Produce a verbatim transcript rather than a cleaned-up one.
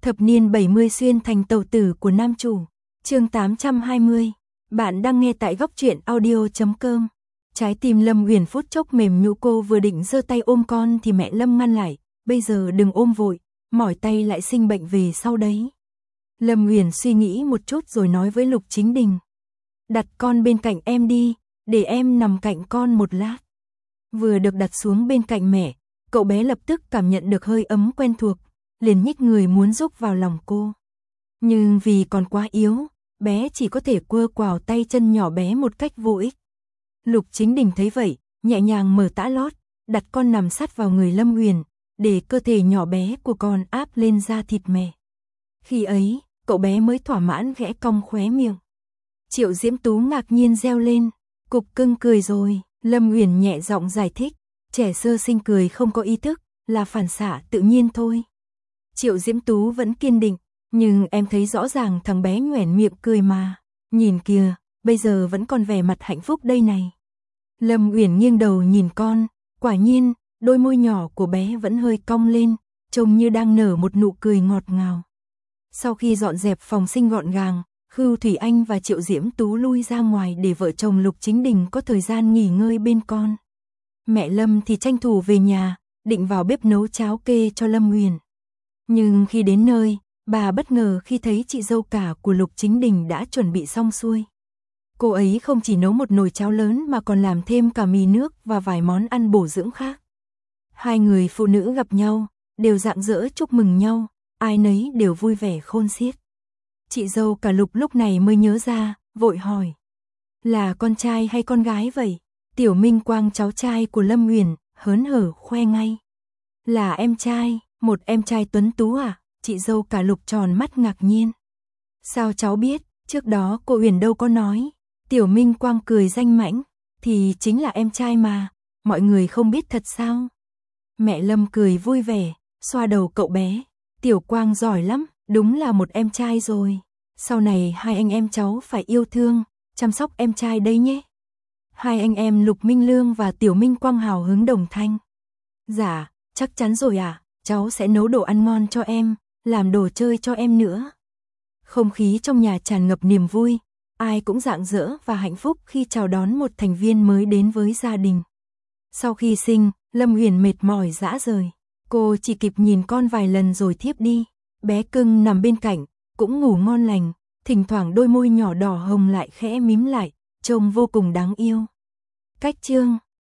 Thập niên bảy mươi xuyên thành tàu tử của nam chủ. Chương tám trăm hai mươi. Bạn đang nghe tại góc truyện audio chấm com. Trái tim Lâm Uyển phút chốc mềm nhũ, cô vừa định giơ tay ôm con thì mẹ Lâm ngăn lại, "Bây giờ đừng ôm vội, mỏi tay lại sinh bệnh về sau đấy." Lâm Uyển suy nghĩ một chút rồi nói với Lục Chính Đình, "Đặt con bên cạnh em đi, để em nằm cạnh con một lát." Vừa được đặt xuống bên cạnh mẹ, cậu bé lập tức cảm nhận được hơi ấm quen thuộc, liền nhích người muốn rúc vào lòng cô. Nhưng vì còn quá yếu, bé chỉ có thể quơ quào tay chân nhỏ bé một cách vô ích. Lục Chính Đình thấy vậy, nhẹ nhàng mở tã lót, đặt con nằm sát vào người Lâm Uyển, để cơ thể nhỏ bé của con áp lên da thịt mẹ. Khi ấy, cậu bé mới thỏa mãn khẽ cong khóe miệng. Triệu Diễm Tú ngạc nhiên reo lên, "Cục cưng cười rồi." Lâm Uyển nhẹ giọng giải thích, "Trẻ sơ sinh cười không có ý thức, là phản xạ tự nhiên thôi." Triệu Diễm Tú vẫn kiên định, "Nhưng em thấy rõ ràng thằng bé nhoẻn miệng cười mà. Nhìn kìa, bây giờ vẫn còn vẻ mặt hạnh phúc đây này." Lâm Uyển nghiêng đầu nhìn con, quả nhiên, đôi môi nhỏ của bé vẫn hơi cong lên, trông như đang nở một nụ cười ngọt ngào. Sau khi dọn dẹp phòng sinh gọn gàng, Khưu Thủy Anh và Triệu Diễm Tú lui ra ngoài để vợ chồng Lục Chính Đình có thời gian nghỉ ngơi bên con. Mẹ Lâm thì tranh thủ về nhà, định vào bếp nấu cháo kê cho Lâm Uyển. Nhưng khi đến nơi, bà bất ngờ khi thấy chị dâu cả của Lục Chính Đình đã chuẩn bị xong xuôi. Cô ấy không chỉ nấu một nồi cháo lớn mà còn làm thêm cả mì nước và vài món ăn bổ dưỡng khác. Hai người phụ nữ gặp nhau, đều rạng rỡ chúc mừng nhau, ai nấy đều vui vẻ khôn xiết. Chị dâu cả Lục lúc này mới nhớ ra, vội hỏi, "Là con trai hay con gái vậy?" Tiểu Minh Quang, cháu trai của Lâm Uyển, hớn hở khoe ngay, "Là em trai, một em trai tuấn tú à?" Chị dâu cả Lục tròn mắt ngạc nhiên. "Sao cháu biết, trước đó cô Uyển đâu có nói." Tiểu Minh Quang cười danh mãnh, "Thì chính là em trai mà, mọi người không biết thật sao?" Mẹ Lâm cười vui vẻ, xoa đầu cậu bé, "Tiểu Quang giỏi lắm, đúng là một em trai rồi. Sau này hai anh em cháu phải yêu thương, chăm sóc em trai đấy nhé." Hai anh em Lục Minh Lương và Tiểu Minh Quang hào hứng đồng thanh, "Dạ, chắc chắn rồi ạ, cháu sẽ nấu đồ ăn ngon cho em, làm đồ chơi cho em nữa." Không khí trong nhà tràn ngập niềm vui, ai cũng rạng rỡ và hạnh phúc khi chào đón một thành viên mới đến với gia đình. Sau khi sinh, Lâm Uyển mệt mỏi rã rời, cô chỉ kịp nhìn con vài lần rồi thiếp đi. Bé cưng nằm bên cạnh, cũng ngủ ngon lành, thỉnh thoảng đôi môi nhỏ đỏ hồng lại khẽ mím lại, trông vô cùng đáng yêu. Cách chương